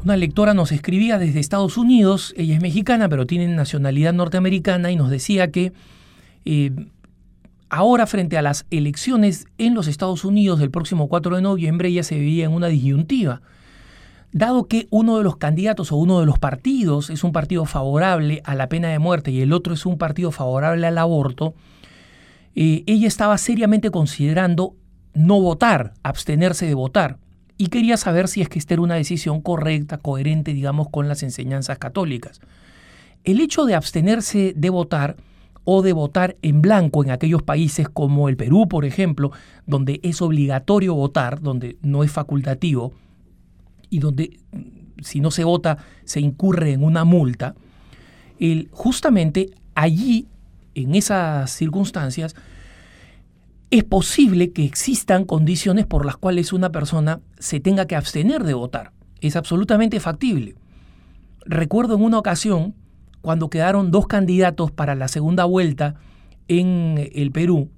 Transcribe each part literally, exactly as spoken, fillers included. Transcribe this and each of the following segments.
Una lectora nos escribía desde Estados Unidos, ella es mexicana, pero tiene nacionalidad norteamericana, y nos decía que eh, ahora, frente a las elecciones en los Estados Unidos del próximo cuatro de noviembre, ella se veía en una disyuntiva. Dado que uno de los candidatos o uno de los partidos es un partido favorable a la pena de muerte y el otro es un partido favorable al aborto, eh, ella estaba seriamente considerando no votar, abstenerse de votar. Y quería saber si es que esta era una decisión correcta, coherente, digamos, con las enseñanzas católicas. El hecho de abstenerse de votar o de votar en blanco en aquellos países como el Perú, por ejemplo, donde es obligatorio votar, donde no es facultativo y donde si no se vota se incurre en una multa, el, justamente allí, en esas circunstancias, es posible que existan condiciones por las cuales una persona se tenga que abstener de votar. Es absolutamente factible. Recuerdo en una ocasión, cuando quedaron dos candidatos para la segunda vuelta en el Perú,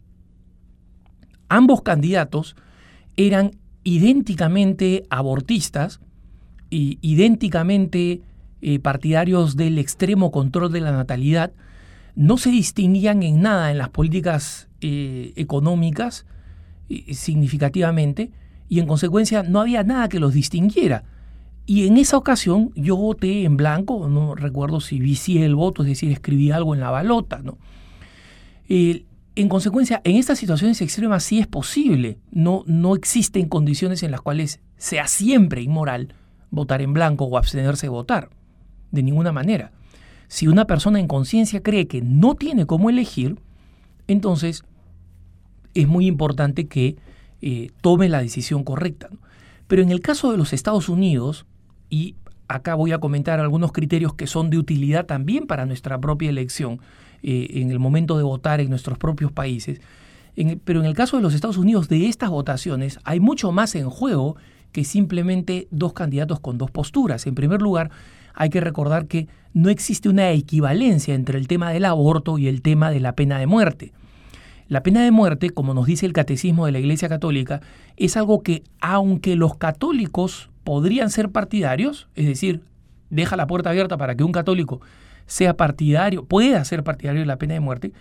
ambos candidatos eran idénticamente abortistas y idénticamente eh, partidarios del extremo control de la natalidad. No se distinguían en nada en las políticas eh, económicas eh, significativamente, y en consecuencia no había nada que los distinguiera. Y en esa ocasión yo voté en blanco, no recuerdo si vicié el voto, es decir, escribí algo en la balota, ¿no? Eh, en consecuencia, en estas situaciones extremas sí es posible, no, no existen condiciones en las cuales sea siempre inmoral votar en blanco o abstenerse de votar, de ninguna manera. Si una persona en conciencia cree que no tiene cómo elegir, entonces es muy importante que eh, tome la decisión correcta, ¿no? Pero en el caso de los Estados Unidos, y acá voy a comentar algunos criterios que son de utilidad también para nuestra propia elección eh, en el momento de votar en nuestros propios países, en, pero en el caso de los Estados Unidos, de estas votaciones hay mucho más en juego que simplemente dos candidatos con dos posturas. En primer lugar, hay que recordar que no existe una equivalencia entre el tema del aborto y el tema de la pena de muerte. La pena de muerte, como nos dice el Catecismo de la Iglesia Católica, es algo que, aunque los católicos podrían ser partidarios, es decir, deja la puerta abierta para que un católico sea partidario, pueda ser partidario de la pena de muerte,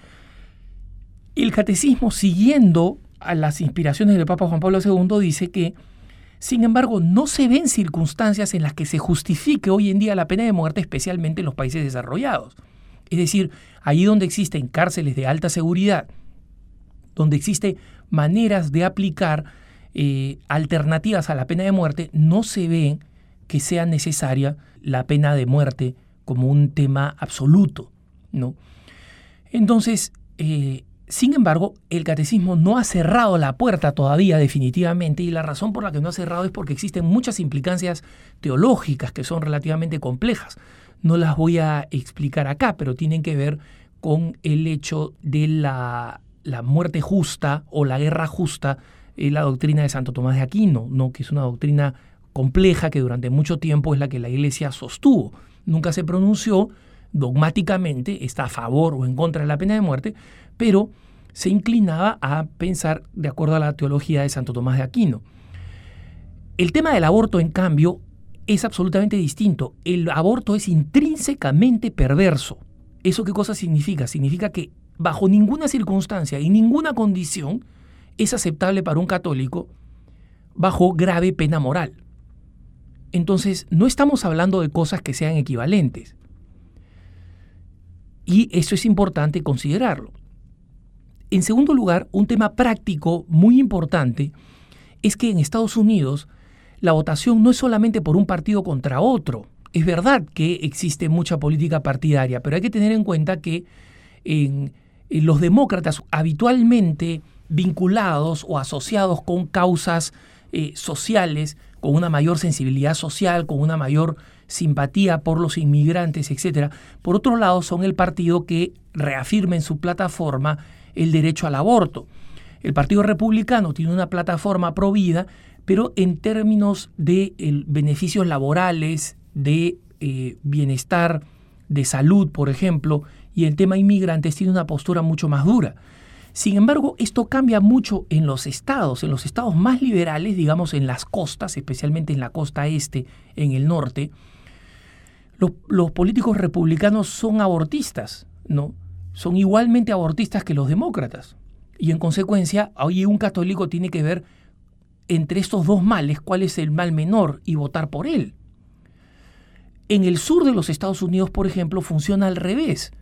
el Catecismo, siguiendo a las inspiraciones del Papa Juan Pablo segundo, dice que, sin embargo, no se ven circunstancias en las que se justifique hoy en día la pena de muerte, especialmente en los países desarrollados. Es decir, allí donde existen cárceles de alta seguridad, donde existen maneras de aplicar eh, alternativas a la pena de muerte, no se ve que sea necesaria la pena de muerte como un tema absoluto, ¿no? Entonces, eh, sin embargo, el catecismo no ha cerrado la puerta todavía definitivamente, y la razón por la que no ha cerrado es porque existen muchas implicancias teológicas que son relativamente complejas. No las voy a explicar acá, pero tienen que ver con el hecho de la, la muerte justa o la guerra justa, eh, la doctrina de Santo Tomás de Aquino, ¿no? Que es una doctrina compleja que durante mucho tiempo es la que la Iglesia sostuvo. Nunca se pronunció dogmáticamente, está a favor o en contra de la pena de muerte, pero se inclinaba a pensar de acuerdo a la teología de Santo Tomás de Aquino. El tema del aborto, en cambio, es absolutamente distinto. El aborto es intrínsecamente perverso. ¿Eso qué cosa significa? Significa que bajo ninguna circunstancia y ninguna condición es aceptable para un católico bajo grave pena moral. Entonces, no estamos hablando de cosas que sean equivalentes. Y eso es importante considerarlo. En segundo lugar, un tema práctico muy importante es que en Estados Unidos la votación no es solamente por un partido contra otro. Es verdad que existe mucha política partidaria, pero hay que tener en cuenta que en, en los demócratas habitualmente vinculados o asociados con causas eh, sociales, con una mayor sensibilidad social, con una mayor simpatía por los inmigrantes, etcétera. Por otro lado, son el partido que reafirma en su plataforma el derecho al aborto. El Partido Republicano tiene una plataforma pro vida, pero en términos de el, beneficios laborales, de eh, bienestar, de salud, por ejemplo, y el tema inmigrantes tiene una postura mucho más dura. Sin embargo, esto cambia mucho en los estados, en los estados más liberales, digamos en las costas, especialmente en la costa este, en el norte. Los, los políticos republicanos son abortistas, ¿no? Son igualmente abortistas que los demócratas. Y en consecuencia, hoy un católico tiene que ver entre estos dos males cuál es el mal menor y votar por él. En el sur de los Estados Unidos, por ejemplo, funciona al revés.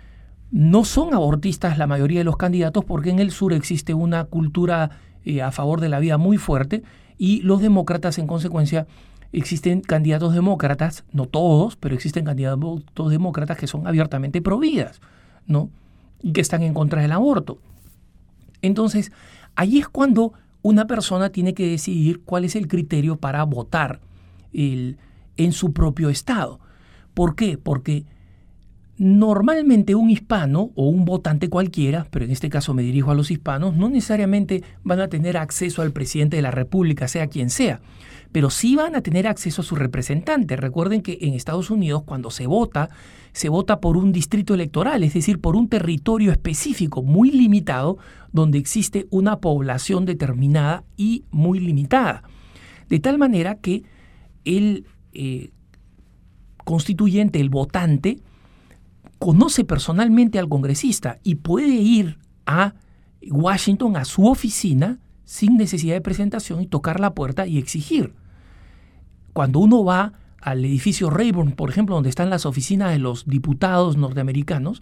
No son abortistas la mayoría de los candidatos porque en el sur existe una cultura eh, a favor de la vida muy fuerte y los demócratas, en consecuencia, existen candidatos demócratas, no todos, pero existen candidatos demócratas que son abiertamente pro vidas, ¿no? Y que están en contra del aborto. Entonces, ahí es cuando una persona tiene que decidir cuál es el criterio para votar el, en su propio estado. ¿Por qué? Porque normalmente un hispano o un votante cualquiera, pero en este caso me dirijo a los hispanos, no necesariamente van a tener acceso al presidente de la República, sea quien sea, pero sí van a tener acceso a su representante. Recuerden que en Estados Unidos cuando se vota, se vota por un distrito electoral, es decir, por un territorio específico muy limitado donde existe una población determinada y muy limitada. De tal manera que el eh, constituyente, el votante, conoce personalmente al congresista y puede ir a Washington, a su oficina, sin necesidad de presentación y tocar la puerta y exigir. Cuando uno va al edificio Rayburn, por ejemplo, donde están las oficinas de los diputados norteamericanos,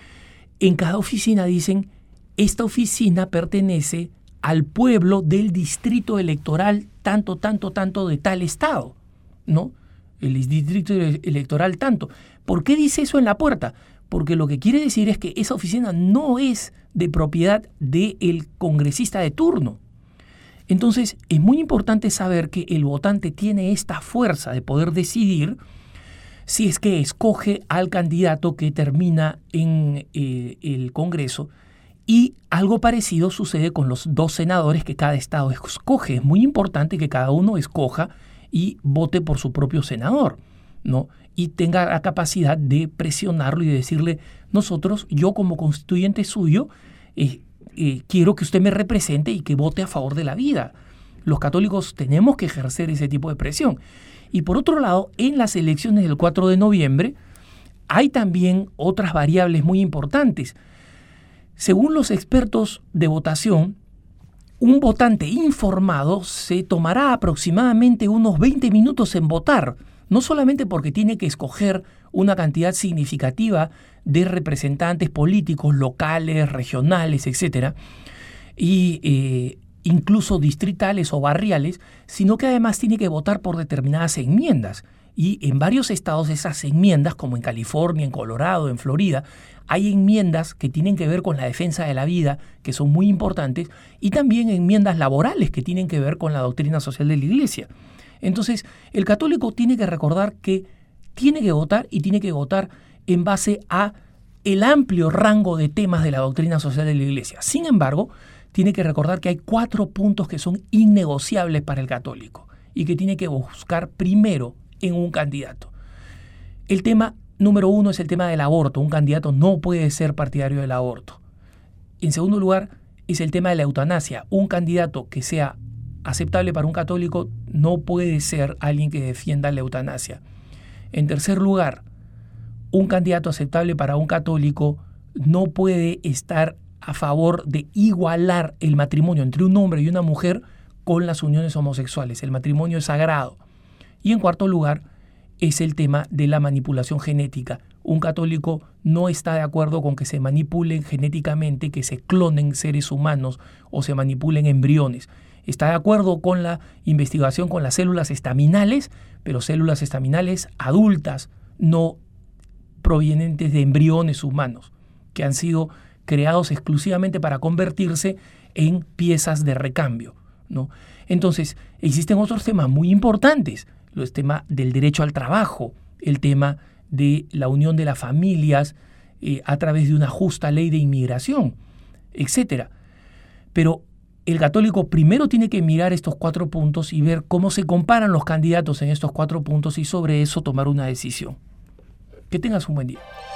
en cada oficina dicen, esta oficina pertenece al pueblo del distrito electoral tanto, tanto, tanto de tal estado, ¿no? El distrito electoral tanto. ¿Por qué dice eso en la puerta? Porque lo que quiere decir es que esa oficina no es de propiedad del congresista de turno. Entonces, es muy importante saber que el votante tiene esta fuerza de poder decidir si es que escoge al candidato que termina en eh, el Congreso. Y algo parecido sucede con los dos senadores que cada estado escoge. Es muy importante que cada uno escoja y vote por su propio senador, ¿no? Y tenga la capacidad de presionarlo y de decirle, nosotros, yo como constituyente suyo, eh, eh, quiero que usted me represente y que vote a favor de la vida. Los católicos tenemos que ejercer ese tipo de presión. Y por otro lado, en las elecciones del cuatro de noviembre, hay también otras variables muy importantes. Según los expertos de votación, un votante informado se tomará aproximadamente unos veinte minutos en votar, no solamente porque tiene que escoger una cantidad significativa de representantes políticos locales, regionales, etcétera, y eh, incluso distritales o barriales, sino que además tiene que votar por determinadas enmiendas. Y en varios estados esas enmiendas, como en California, en Colorado, en Florida, hay enmiendas que tienen que ver con la defensa de la vida, que son muy importantes, y también enmiendas laborales que tienen que ver con la doctrina social de la Iglesia. Entonces, el católico tiene que recordar que tiene que votar y tiene que votar en base a el amplio rango de temas de la doctrina social de la Iglesia. Sin embargo, tiene que recordar que hay cuatro puntos que son innegociables para el católico y que tiene que buscar primero en un candidato. El tema número uno es el tema del aborto. Un candidato no puede ser partidario del aborto. En segundo lugar, es el tema de la eutanasia. Un candidato que sea aceptable para un católico no puede ser alguien que defienda la eutanasia. En tercer lugar, un candidato aceptable para un católico no puede estar a favor de igualar el matrimonio entre un hombre y una mujer con las uniones homosexuales. El matrimonio es sagrado. Y en cuarto lugar, es el tema de la manipulación genética. Un católico no está de acuerdo con que se manipulen genéticamente, que se clonen seres humanos o se manipulen embriones. Está de acuerdo con la investigación con las células estaminales, pero células estaminales adultas, no provenientes de embriones humanos, que han sido creados exclusivamente para convertirse en piezas de recambio, ¿no? Entonces, existen otros temas muy importantes. El tema del derecho al trabajo, el tema de la unión de las familias eh, a través de una justa ley de inmigración, etcétera. Pero el católico primero tiene que mirar estos cuatro puntos y ver cómo se comparan los candidatos en estos cuatro puntos y sobre eso tomar una decisión. Que tengas un buen día.